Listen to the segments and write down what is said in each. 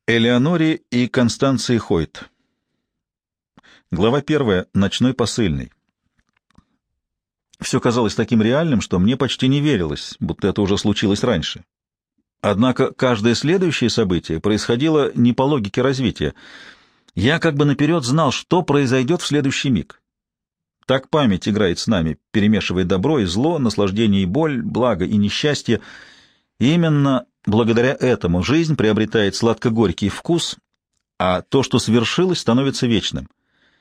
Элеоноре и Констанции Хойт. Глава 1. Ночной посыльный. Все казалось таким реальным, что мне почти не верилось, будто это уже случилось раньше. Однако каждое следующее событие происходило не по логике развития. Я как бы наперед знал, что произойдет в следующий миг. Так память играет с нами, перемешивая добро и зло, наслаждение и боль, благо и несчастье. И именно благодаря этому жизнь приобретает сладко-горький вкус, а то, что свершилось, становится вечным.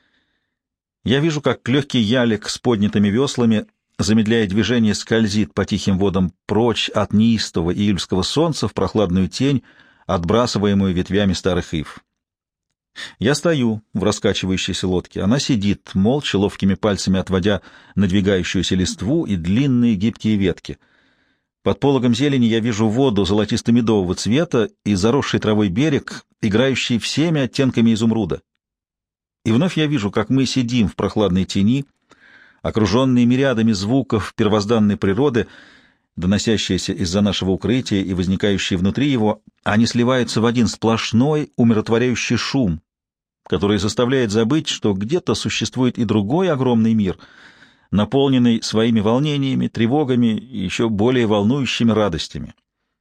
Я вижу, как легкий ялик с поднятыми веслами, замедляя движение, скользит по тихим водам прочь от неистового июльского солнца в прохладную тень, отбрасываемую ветвями старых ив. Я стою в раскачивающейся лодке. Она сидит, молча, ловкими пальцами отводя надвигающуюся листву и длинные гибкие ветки. Под пологом зелени я вижу воду золотисто-медового цвета и заросший травой берег, играющий всеми оттенками изумруда. И вновь я вижу, как мы сидим в прохладной тени, окруженные мириадами звуков первозданной природы, доносящиеся из-за нашего укрытия и возникающие внутри его, они сливаются в один сплошной умиротворяющий шум, который заставляет забыть, что где-то существует и другой огромный мир, наполненный своими волнениями, тревогами и еще более волнующими радостями.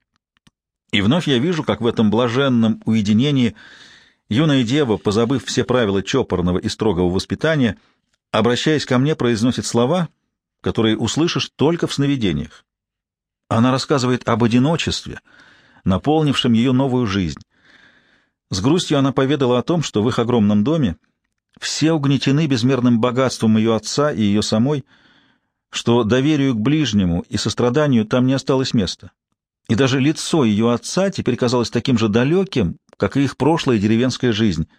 И вновь я вижу, как в этом блаженном уединении юная дева, позабыв все правила чопорного и строгого воспитания, обращаясь ко мне, произносит слова, которые услышишь только в сновидениях. Она рассказывает об одиночестве, наполнившем ее новую жизнь. С грустью она поведала о том, что в их огромном доме все угнетены безмерным богатством ее отца и ее самой, что доверию к ближнему и состраданию там не осталось места. И даже лицо ее отца теперь казалось таким же далеким, как и их прошлая деревенская жизнь.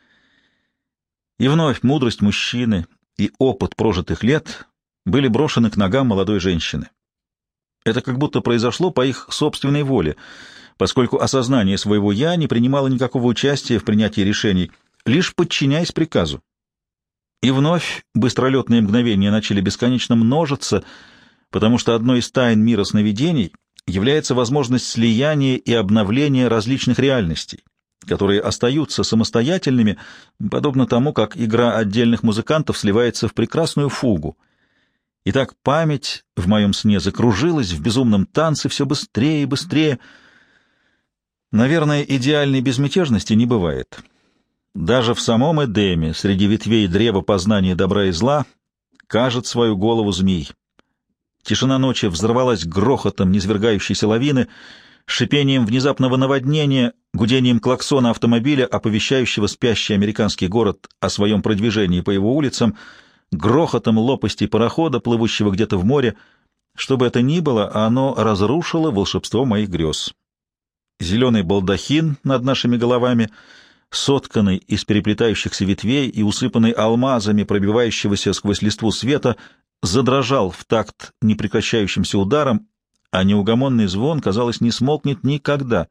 И вновь мудрость мужчины и опыт прожитых лет были брошены к ногам молодой женщины. Это как будто произошло по их собственной воле, поскольку осознание своего «я» не принимало никакого участия в принятии решений, лишь подчиняясь приказу. И вновь быстролетные мгновения начали бесконечно множиться, потому что одной из тайн мира сновидений является возможность слияния и обновления различных реальностей, которые остаются самостоятельными, подобно тому, как игра отдельных музыкантов сливается в прекрасную фугу. И так память в моем сне закружилась в безумном танце все быстрее и быстрее. Наверное, идеальной безмятежности не бывает. Даже в самом Эдеме, среди ветвей древа познания добра и зла, кажет свою голову змей. Тишина ночи взорвалась грохотом низвергающейся лавины, шипением внезапного наводнения, гудением клаксона автомобиля, оповещающего спящий американский город о своем продвижении по его улицам, грохотом лопастей парохода, плывущего где-то в море. Что бы это ни было, оно разрушило волшебство моих грез. Зеленый балдахин над нашими головами, сотканный из переплетающихся ветвей и усыпанный алмазами пробивающегося сквозь листву света, задрожал в такт непрекращающимся ударом, а неугомонный звон, казалось, не смолкнет никогда.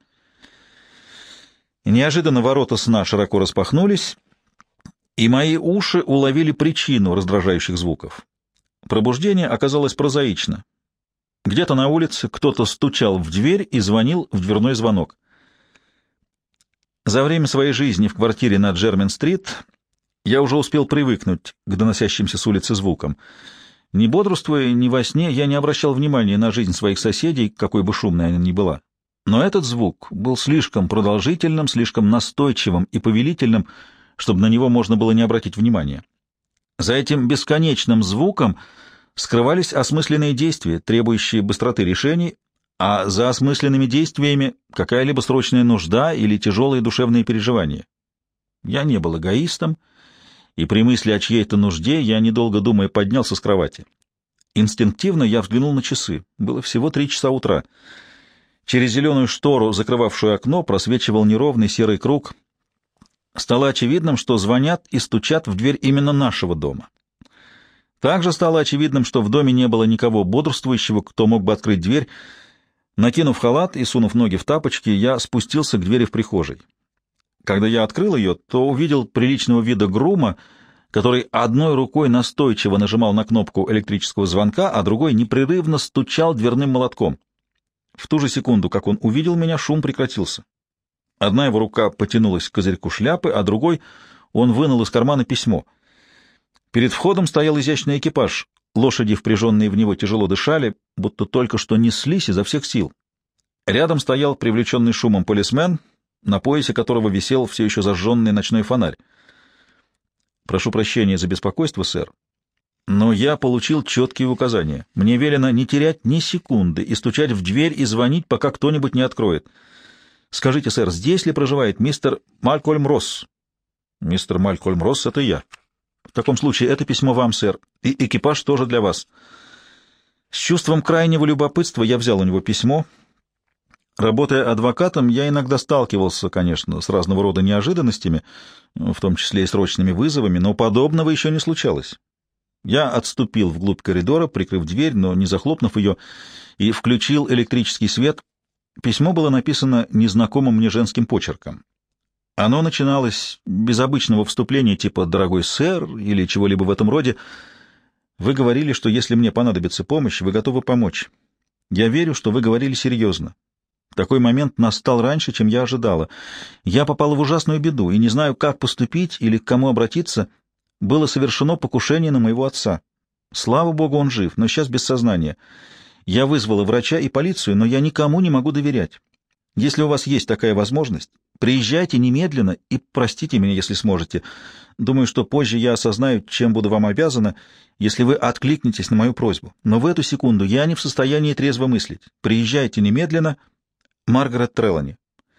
Неожиданно ворота сна широко распахнулись, и мои уши уловили причину раздражающих звуков. Пробуждение оказалось прозаично. Где-то на улице кто-то стучал в дверь и звонил в дверной звонок. За время своей жизни в квартире на Джермен-стрит я уже успел привыкнуть к доносящимся с улицы звукам. Не бодрствуя, ни во сне, я не обращал внимания на жизнь своих соседей, какой бы шумной она ни была. Но этот звук был слишком продолжительным, слишком настойчивым и повелительным, чтобы на него можно было не обратить внимания. За этим бесконечным звуком скрывались осмысленные действия, требующие быстроты решений, а за осмысленными действиями какая-либо срочная нужда или тяжелые душевные переживания. Я не был эгоистом, и при мысли о чьей-то нужде я, недолго думая, поднялся с кровати. Инстинктивно я взглянул на часы. Было всего 3 часа утра. Через зеленую штору, закрывавшую окно, просвечивал неровный серый круг. Стало очевидным, что звонят и стучат в дверь именно нашего дома. Также стало очевидным, что в доме не было никого бодрствующего, кто мог бы открыть дверь. Накинув халат и сунув ноги в тапочки, я спустился к двери в прихожей. Когда я открыл ее, то увидел приличного вида грума, который одной рукой настойчиво нажимал на кнопку электрического звонка, а другой непрерывно стучал дверным молотком. В ту же секунду, как он увидел меня, шум прекратился. Одна его рука потянулась к козырьку шляпы, а другой он вынул из кармана письмо. Перед входом стоял изящный экипаж. Лошади, впряженные в него, тяжело дышали, будто только что неслись изо всех сил. Рядом стоял привлеченный шумом полисмен, на поясе которого висел все еще зажженный ночной фонарь. «Прошу прощения за беспокойство, сэр, но я получил четкие указания. Мне велено не терять ни секунды и стучать в дверь и звонить, пока кто-нибудь не откроет. Скажите, сэр, здесь ли проживает мистер Малькольм Росс?» «Мистер Малькольм Росс — это я». «В таком случае это письмо вам, сэр, и экипаж тоже для вас». С чувством крайнего любопытства я взял у него письмо. Работая адвокатом, я иногда сталкивался, конечно, с разного рода неожиданностями, в том числе и срочными вызовами, но подобного еще не случалось. Я отступил вглубь коридора, прикрыв дверь, но не захлопнув ее, и включил электрический свет. Письмо было написано незнакомым мне женским почерком. Оно начиналось без обычного вступления типа «Дорогой сэр» или чего-либо в этом роде. Вы говорили, что если мне понадобится помощь, вы готовы помочь. Я верю, что вы говорили серьезно. Такой момент настал раньше, чем я ожидала. Я попала в ужасную беду и не знаю, как поступить или к кому обратиться. Было совершено покушение на моего отца. Слава богу, он жив, но сейчас без сознания. Я вызвала врача и полицию, но я никому не могу доверять. Если у вас есть такая возможность, приезжайте немедленно и простите меня, если сможете. Думаю, что позже я осознаю, чем буду вам обязана, если вы откликнетесь на мою просьбу. Но в эту секунду я не в состоянии трезво мыслить. Приезжайте немедленно. Маргарет Трелани.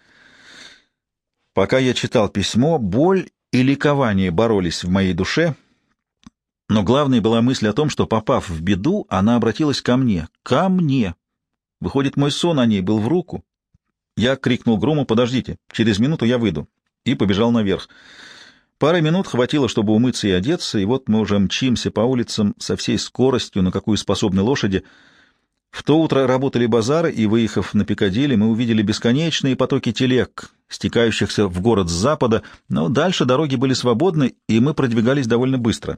Пока я читал письмо, боль и ликование боролись в моей душе, но главной была мысль о том, что, попав в беду, она обратилась ко мне. Ко мне! Выходит, мой сон о ней был в руку. Я крикнул Груму: «Подождите, через минуту я выйду», и побежал наверх. Пары минут хватило, чтобы умыться и одеться, и вот мы уже мчимся по улицам со всей скоростью, на какую способны лошади. В то утро работали базары, и, выехав на Пикадилли, мы увидели бесконечные потоки телег, стекающихся в город с запада, но дальше дороги были свободны, и мы продвигались довольно быстро.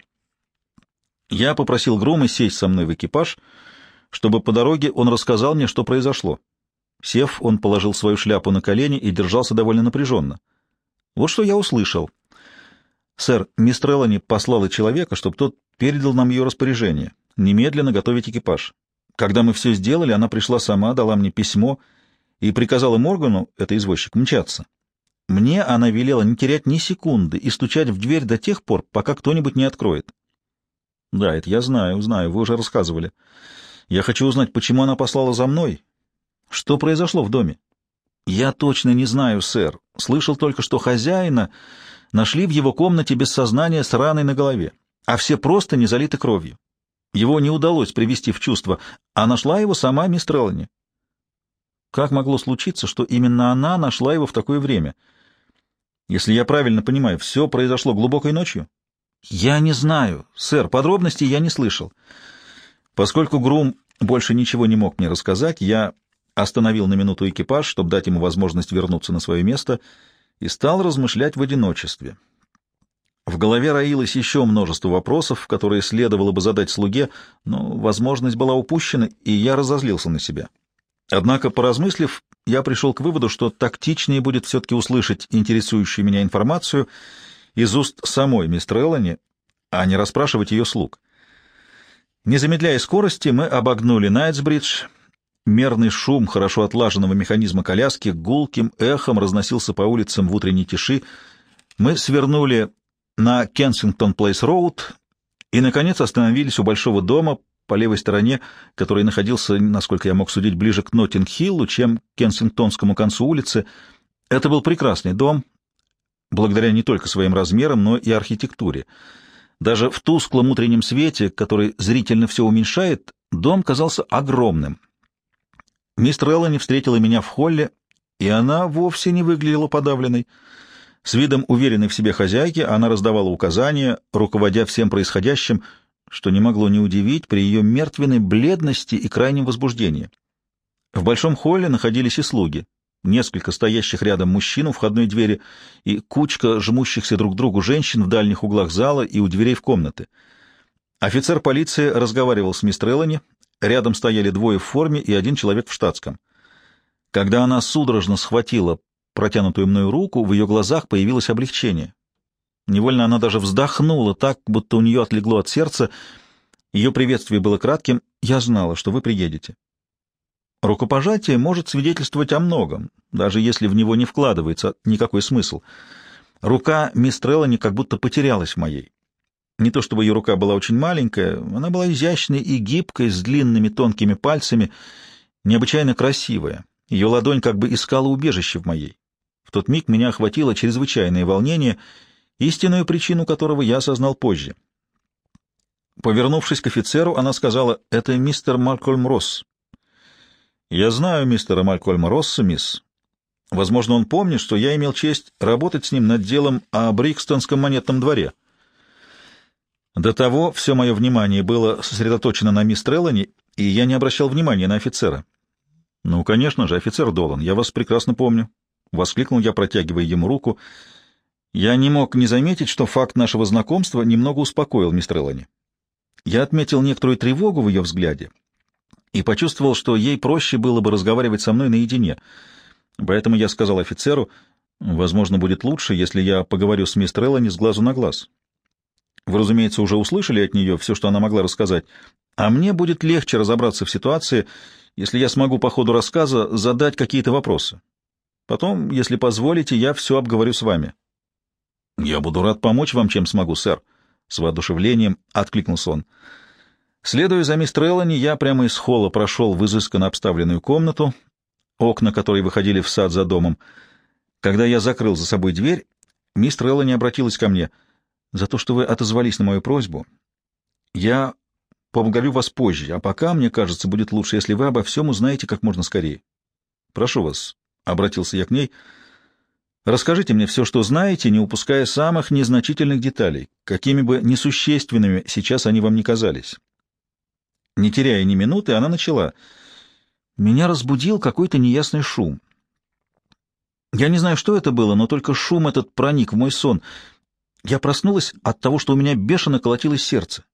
Я попросил Грума сесть со мной в экипаж, чтобы по дороге он рассказал мне, что произошло. Сев, он положил свою шляпу на колени и держался довольно напряженно. Вот что я услышал. «Сэр, мисс Трелани послала человека, чтобы тот передал нам ее распоряжение. Немедленно готовить экипаж. Когда мы все сделали, она пришла сама, дала мне письмо и приказала Моргану, это извозчик, мчаться. Мне она велела не терять ни секунды и стучать в дверь до тех пор, пока кто-нибудь не откроет». «Да, это я знаю, вы уже рассказывали. Я хочу узнать, почему она послала за мной. Что произошло в доме?» «Я точно не знаю, сэр. Слышал только, что хозяина нашли в его комнате без сознания с раной на голове, а все просто не залиты кровью. Его не удалось привести в чувство, а нашла его сама мисс Трелани». Как могло случиться, что именно она нашла его в такое время? Если я правильно понимаю, все произошло глубокой ночью? «Я не знаю, сэр, подробностей я не слышал». Поскольку Грум больше ничего не мог мне рассказать, я остановил на минуту экипаж, чтобы дать ему возможность вернуться на свое место, и стал размышлять в одиночестве. В голове роилось еще множество вопросов, которые следовало бы задать слуге, но возможность была упущена, и я разозлился на себя. Однако, поразмыслив, я пришел к выводу, что тактичнее будет все-таки услышать интересующую меня информацию из уст самой мисс Трелани, а не расспрашивать ее слуг. Не замедляя скорости, мы обогнули Найтсбридж. Мерный шум хорошо отлаженного механизма коляски гулким эхом разносился по улицам в утренней тиши. Мы свернули на Кенсингтон-Плейс-Роуд и, наконец, остановились у большого дома по левой стороне, который находился, насколько я мог судить, ближе к Ноттинг-Хиллу, чем к Кенсингтонскому концу улицы. Это был прекрасный дом, благодаря не только своим размерам, но и архитектуре. Даже в тусклом утреннем свете, который зрительно все уменьшает, дом казался огромным. Мисс Трелани встретила меня в холле, и она вовсе не выглядела подавленной. С видом уверенной в себе хозяйки она раздавала указания, руководя всем происходящим, что не могло не удивить при ее мертвенной бледности и крайнем возбуждении. В большом холле находились и слуги, несколько стоящих рядом мужчин у входной двери и кучка жмущихся друг к другу женщин в дальних углах зала и у дверей в комнаты. Офицер полиции разговаривал с мисс Трелани, рядом стояли двое в форме и один человек в штатском. Когда она судорожно схватила протянутую мною руку, в ее глазах появилось облегчение. Невольно она даже вздохнула так, будто у нее отлегло от сердца. Ее приветствие было кратким. «Я знала, что вы приедете». Рукопожатие может свидетельствовать о многом, даже если в него не вкладывается никакой смысл. Рука мисс Треллани как будто потерялась в моей. Не то чтобы ее рука была очень маленькая, она была изящной и гибкой, с длинными тонкими пальцами, необычайно красивая. Ее ладонь как бы искала убежище в моей. В тот миг меня охватило чрезвычайное волнение, истинную причину которого я осознал позже. Повернувшись к офицеру, она сказала: «Это мистер Малкольм Росс». «Я знаю мистера Малкольма Росса, мисс. Возможно, он помнит, что я имел честь работать с ним над делом о Брикстонском монетном дворе». До того все мое внимание было сосредоточено на мисс Треллани, и я не обращал внимания на офицера. «Ну, конечно же, офицер Долан, я вас прекрасно помню», — воскликнул я, протягивая ему руку. Я не мог не заметить, что факт нашего знакомства немного успокоил мисс Треллани. Я отметил некоторую тревогу в ее взгляде и почувствовал, что ей проще было бы разговаривать со мной наедине. Поэтому я сказал офицеру: «Возможно, будет лучше, если я поговорю с мисс Треллани с глазу на глаз. Вы, разумеется, уже услышали от нее все, что она могла рассказать, а мне будет легче разобраться в ситуации, если я смогу по ходу рассказа задать какие-то вопросы. Потом, если позволите, я все обговорю с вами». «Я буду рад помочь вам, чем смогу, сэр», — с воодушевлением откликнулся он. Следуя за мисс Треллани, я прямо из холла прошел в изысканно обставленную комнату, окна которой выходили в сад за домом. Когда я закрыл за собой дверь, мисс Треллани обратилась ко мне: «За то, что вы отозвались на мою просьбу, я поблагодарю вас позже, а пока, мне кажется, будет лучше, если вы обо всем узнаете как можно скорее. Прошу вас», — обратился я к ней, — «расскажите мне все, что знаете, не упуская самых незначительных деталей, какими бы несущественными сейчас они вам ни казались». Не теряя ни минуты, она начала: «Меня разбудил какой-то неясный шум. Я не знаю, что это было, но только шум этот проник в мой сон. Я проснулась от того, что у меня бешено колотилось сердце.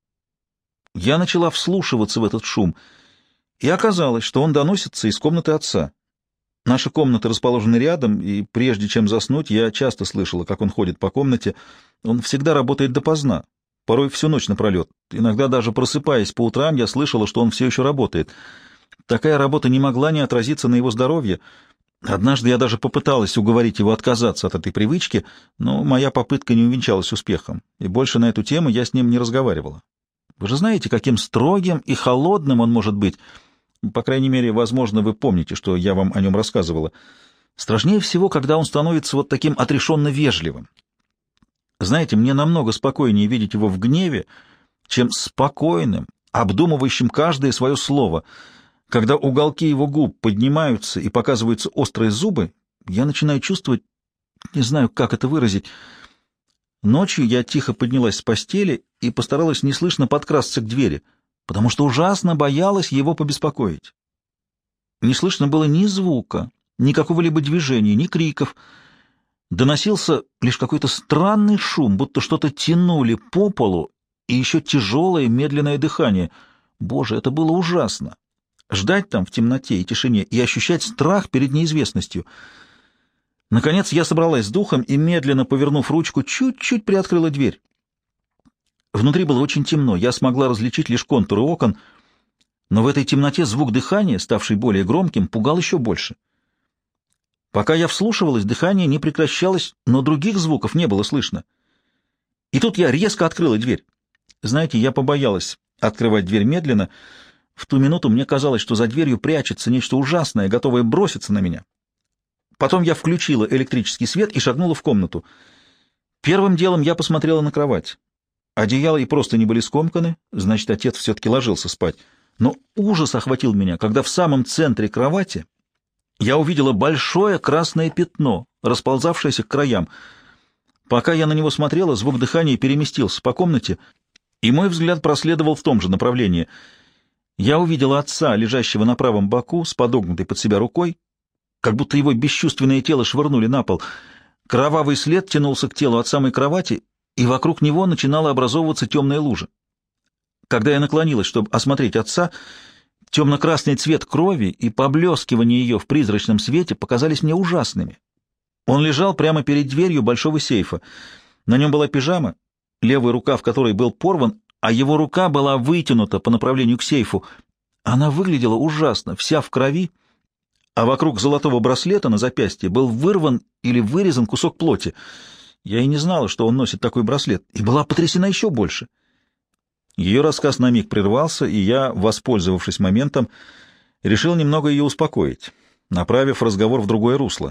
Я начала вслушиваться в этот шум, и оказалось, что он доносится из комнаты отца. Наши комнаты расположены рядом, и прежде чем заснуть, я часто слышала, как он ходит по комнате. Он всегда работает допоздна, порой всю ночь напролет. Иногда даже просыпаясь по утрам, я слышала, что он все еще работает. Такая работа не могла не отразиться на его здоровье. Однажды я даже попыталась уговорить его отказаться от этой привычки, но моя попытка не увенчалась успехом, и больше на эту тему я с ним не разговаривала. Вы же знаете, каким строгим и холодным он может быть. По крайней мере, возможно, вы помните, что я вам о нем рассказывала. Страшнее всего, когда он становится вот таким отрешенно вежливым. Знаете, мне намного спокойнее видеть его в гневе, чем спокойным, обдумывающим каждое свое слово. Когда уголки его губ поднимаются и показываются острые зубы, я начинаю чувствовать, не знаю, как это выразить. Ночью я тихо поднялась с постели и постаралась неслышно подкрасться к двери, потому что ужасно боялась его побеспокоить. Не слышно было ни звука, ни какого-либо движения, ни криков. Доносился лишь какой-то странный шум, будто что-то тянули по полу, и еще тяжелое медленное дыхание. Боже, это было ужасно. Ждать там в темноте и тишине и ощущать страх перед неизвестностью. Наконец я собралась с духом и, медленно повернув ручку, чуть-чуть приоткрыла дверь. Внутри было очень темно, я смогла различить лишь контуры окон, но в этой темноте звук дыхания, ставший более громким, пугал еще больше. Пока я вслушивалась, дыхание не прекращалось, но других звуков не было слышно. И тут я резко открыла дверь. Знаете, я побоялась открывать дверь медленно. В ту минуту мне казалось, что за дверью прячется нечто ужасное, готовое броситься на меня. Потом я включила электрический свет и шагнула в комнату. Первым делом я посмотрела на кровать. Одеяло и простыни были скомканы, значит, отец все-таки ложился спать. Но ужас охватил меня, когда в самом центре кровати я увидела большое красное пятно, расползавшееся к краям. Пока я на него смотрела, звук дыхания переместился по комнате, и мой взгляд проследовал в том же направлении. Я увидела отца, лежащего на правом боку, с подогнутой под себя рукой, как будто его бесчувственное тело швырнули на пол. Кровавый след тянулся к телу от самой кровати, и вокруг него начинала образовываться темная лужа. Когда я наклонилась, чтобы осмотреть отца, темно-красный цвет крови и поблескивание ее в призрачном свете показались мне ужасными. Он лежал прямо перед дверью большого сейфа. На нем была пижама, левый рукав которой был порван, а его рука была вытянута по направлению к сейфу. Она выглядела ужасно, вся в крови, а вокруг золотого браслета на запястье был вырван или вырезан кусок плоти. Я и не знала, что он носит такой браслет, и была потрясена еще больше. Ее рассказ на миг прервался, и я, воспользовавшись моментом, решил немного ее успокоить, направив разговор в другое русло.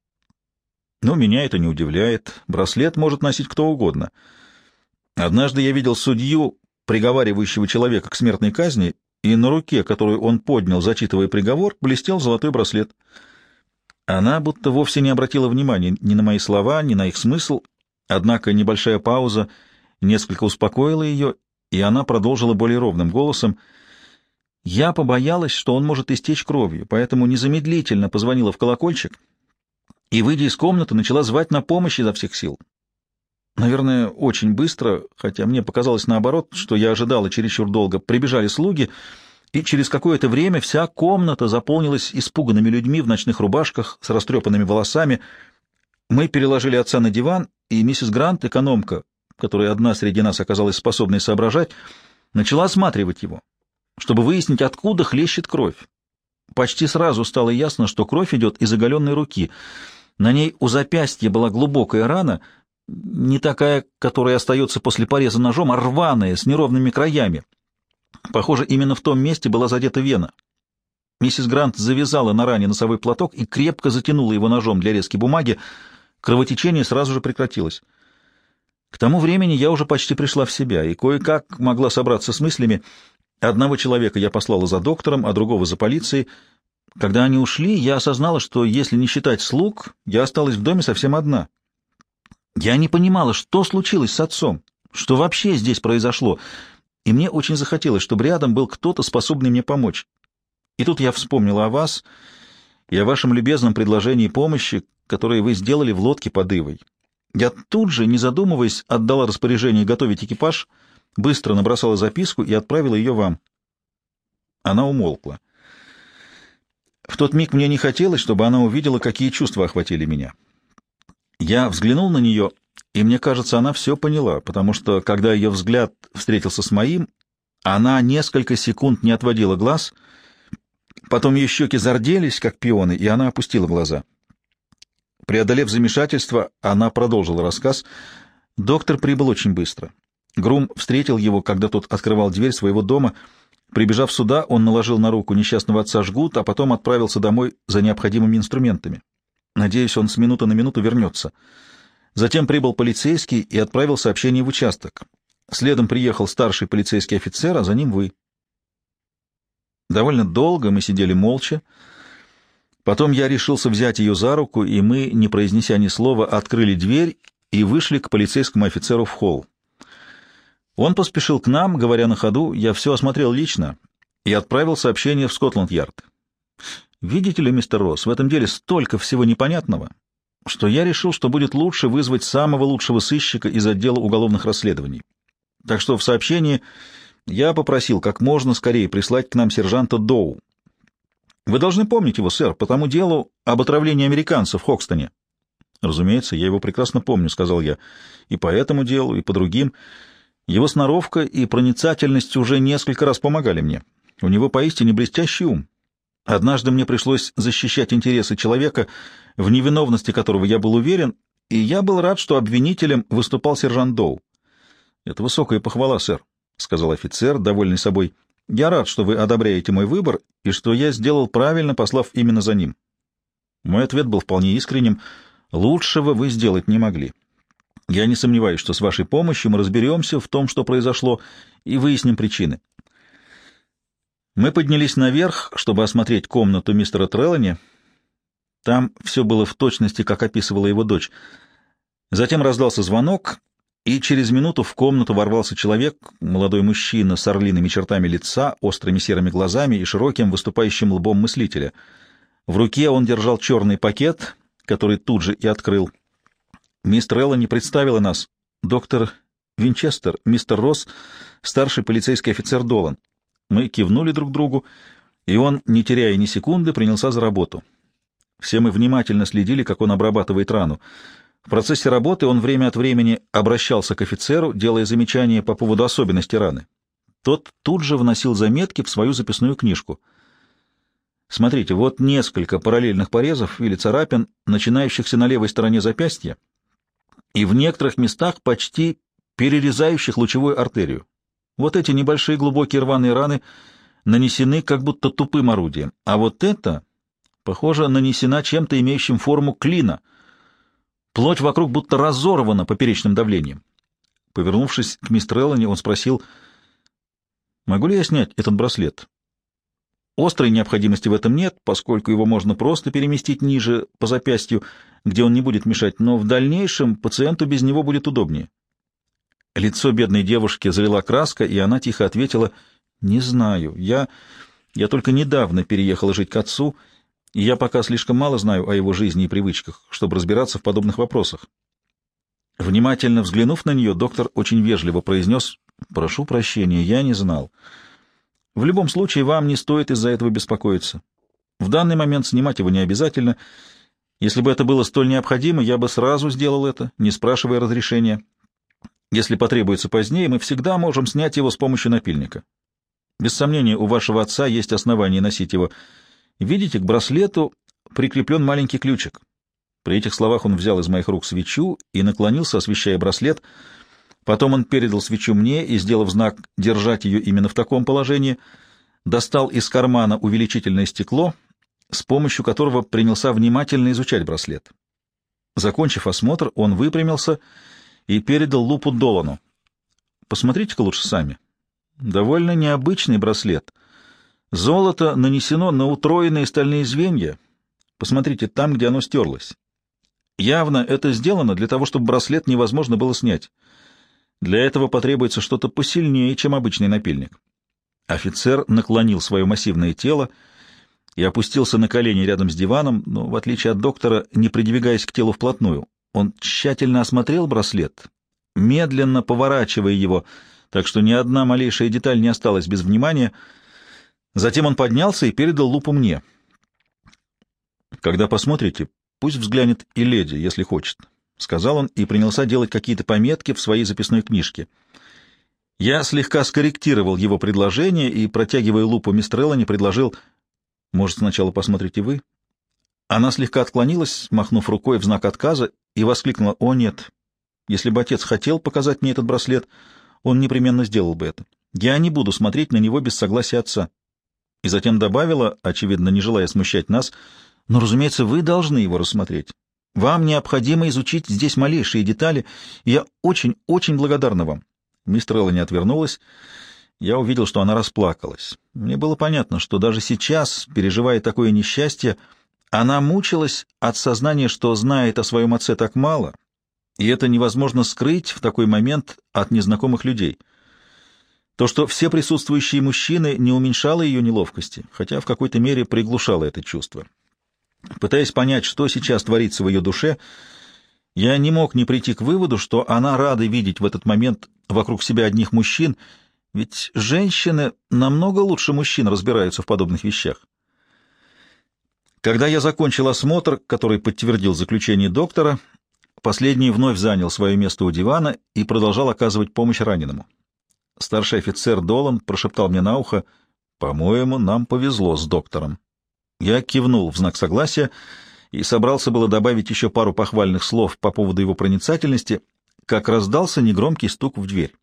Но меня это не удивляет. Браслет может носить кто угодно. Однажды я видел судью, приговаривающего человека к смертной казни, и на руке, которую он поднял, зачитывая приговор, блестел золотой браслет. Она будто вовсе не обратила внимания ни на мои слова, ни на их смысл, однако небольшая пауза несколько успокоила ее, и она продолжила более ровным голосом: «Я побоялась, что он может истечь кровью, поэтому незамедлительно позвонила в колокольчик и, выйдя из комнаты, начала звать на помощь изо всех сил. Наверное, очень быстро, хотя мне показалось наоборот, что я ожидала чересчур долго, прибежали слуги, и через какое-то время вся комната заполнилась испуганными людьми в ночных рубашках с растрепанными волосами. Мы переложили отца на диван, и миссис Грант, экономка, которая одна среди нас оказалась способной соображать, начала осматривать его, чтобы выяснить, откуда хлещет кровь. Почти сразу стало ясно, что кровь идет из оголенной руки. На ней у запястья была глубокая рана, не такая, которая остается после пореза ножом, а рваная, с неровными краями. Похоже, именно в том месте была задета вена. Миссис Грант завязала на ране носовой платок и крепко затянула его ножом для резки бумаги. Кровотечение сразу же прекратилось. К тому времени я уже почти пришла в себя и кое-как могла собраться с мыслями. Одного человека я послала за доктором, а другого за полицией. Когда они ушли, я осознала, что, если не считать слуг, я осталась в доме совсем одна. Я не понимала, что случилось с отцом, что вообще здесь произошло, и мне очень захотелось, чтобы рядом был кто-то, способный мне помочь. И тут я вспомнила о вас и о вашем любезном предложении помощи, которое вы сделали в лодке под Ивой. Я тут же, не задумываясь, отдала распоряжение готовить экипаж, быстро набросала записку и отправила ее вам. Она умолкла. В тот миг мне не хотелось, чтобы она увидела, какие чувства охватили меня. Я взглянул на нее, и мне кажется, она все поняла, потому что, когда ее взгляд встретился с моим, она несколько секунд не отводила глаз, потом ее щеки зарделись, как пионы, и она опустила глаза. Преодолев замешательство, она продолжила рассказ. Доктор прибыл очень быстро. Грум встретил его, когда тот открывал дверь своего дома. Прибежав сюда, он наложил на руку несчастного отца жгут, а потом отправился домой за необходимыми инструментами. Надеюсь, он с минуты на минуту вернется. Затем прибыл полицейский и отправил сообщение в участок. Следом приехал старший полицейский офицер, а за ним вы. Довольно долго мы сидели молча. Потом я решился взять ее за руку, и мы, не произнеся ни слова, открыли дверь и вышли к полицейскому офицеру в холл. Он поспешил к нам, говоря на ходу: «Я все осмотрел лично», и отправил сообщение в Скотланд-Ярд. Видите ли, мистер Росс, в этом деле столько всего непонятного, что я решил, что будет лучше вызвать самого лучшего сыщика из отдела уголовных расследований. Так что в сообщении я попросил как можно скорее прислать к нам сержанта Доу. Вы должны помнить его, сэр, по тому делу об отравлении американцев в Хокстоне. Разумеется, я его прекрасно помню, — сказал я, — и по этому делу, и по другим. Его сноровка и проницательность уже несколько раз помогали мне. У него поистине блестящий ум. Однажды мне пришлось защищать интересы человека, в невиновности которого я был уверен, и я был рад, что обвинителем выступал сержант Доу. — Это высокая похвала, сэр, — сказал офицер, довольный собой. — Я рад, что вы одобряете мой выбор, и что я сделал правильно, послав именно за ним. Мой ответ был вполне искренним. Лучшего вы сделать не могли. Я не сомневаюсь, что с вашей помощью мы разберемся в том, что произошло, и выясним причины. Мы поднялись наверх, чтобы осмотреть комнату мистера Треллани. Там все было в точности, как описывала его дочь. Затем раздался звонок, и через минуту в комнату ворвался человек, молодой мужчина с орлиными чертами лица, острыми серыми глазами и широким выступающим лбом мыслителя. В руке он держал черный пакет, который тут же и открыл. Мисс Треллани представила нас. Доктор Винчестер, мистер Росс, старший полицейский офицер Долан. Мы кивнули друг другу, и он, не теряя ни секунды, принялся за работу. Все мы внимательно следили, как он обрабатывает рану. В процессе работы он время от времени обращался к офицеру, делая замечания по поводу особенностей раны. Тот тут же вносил заметки в свою записную книжку. Смотрите, вот несколько параллельных порезов или царапин, начинающихся на левой стороне запястья, и в некоторых местах почти перерезающих лучевую артерию. Вот эти небольшие глубокие рваные раны нанесены как будто тупым орудием, а вот это, похоже, нанесена чем-то имеющим форму клина. Плоть вокруг будто разорвана поперечным давлением. Повернувшись к мисс Треллани, он спросил: «Могу ли я снять этот браслет?» Острой необходимости в этом нет, поскольку его можно просто переместить ниже по запястью, где он не будет мешать, но в дальнейшем пациенту без него будет удобнее. Лицо бедной девушки залила краска, и она тихо ответила: «Не знаю. Я только недавно переехала жить к отцу, и я пока слишком мало знаю о его жизни и привычках, чтобы разбираться в подобных вопросах». Внимательно взглянув на нее, доктор очень вежливо произнес: «Прошу прощения, я не знал. В любом случае, вам не стоит из-за этого беспокоиться. В данный момент снимать его не обязательно. Если бы это было столь необходимо, я бы сразу сделал это, не спрашивая разрешения. Если потребуется позднее, мы всегда можем снять его с помощью напильника. Без сомнения, у вашего отца есть основания носить его. Видите, к браслету прикреплен маленький ключик». При этих словах он взял из моих рук свечу и наклонился, освещая браслет. Потом он передал свечу мне и, сделав знак держать ее именно в таком положении, достал из кармана увеличительное стекло, с помощью которого принялся внимательно изучать браслет. Закончив осмотр, он выпрямился и передал лупу Долану. «Посмотрите-ка лучше сами. Довольно необычный браслет. Золото нанесено на утроенные стальные звенья. Посмотрите там, где оно стерлось. Явно это сделано для того, чтобы браслет невозможно было снять. Для этого потребуется что-то посильнее, чем обычный напильник». Офицер наклонил свое массивное тело и опустился на колени рядом с диваном, но, в отличие от доктора, не придвигаясь к телу вплотную. Он тщательно осмотрел браслет, медленно поворачивая его, так что ни одна малейшая деталь не осталась без внимания. Затем он поднялся и передал лупу мне. «Когда посмотрите, пусть взглянет и леди, если хочет», — сказал он и принялся делать какие-то пометки в своей записной книжке. Я слегка скорректировал его предложение и, протягивая лупу мисс Треллани, предложил: «Может, сначала посмотрите вы?» Она слегка отклонилась, махнув рукой в знак отказа, и воскликнула: «О, нет! Если бы отец хотел показать мне этот браслет, он непременно сделал бы это. Я не буду смотреть на него без согласия отца». И затем добавила, очевидно, не желая смущать нас: «Но, разумеется, вы должны его рассмотреть. Вам необходимо изучить здесь малейшие детали, и я очень благодарна вам». Мисс Треллани отвернулась. Я увидел, что она расплакалась. Мне было понятно, что даже сейчас, переживая такое несчастье, она мучилась от сознания, что знает о своем отце так мало, и это невозможно скрыть в такой момент от незнакомых людей. То, что все присутствующие мужчины, не уменьшало ее неловкости, хотя в какой-то мере приглушало это чувство. Пытаясь понять, что сейчас творится в ее душе, я не мог не прийти к выводу, что она рада видеть в этот момент вокруг себя одних мужчин, ведь женщины намного лучше мужчин разбираются в подобных вещах. Когда я закончил осмотр, который подтвердил заключение доктора, последний вновь занял свое место у дивана и продолжал оказывать помощь раненому. Старший офицер Долан прошептал мне на ухо: «По-моему, нам повезло с доктором». Я кивнул в знак согласия и собрался было добавить еще пару похвальных слов по поводу его проницательности, как раздался негромкий стук в дверь.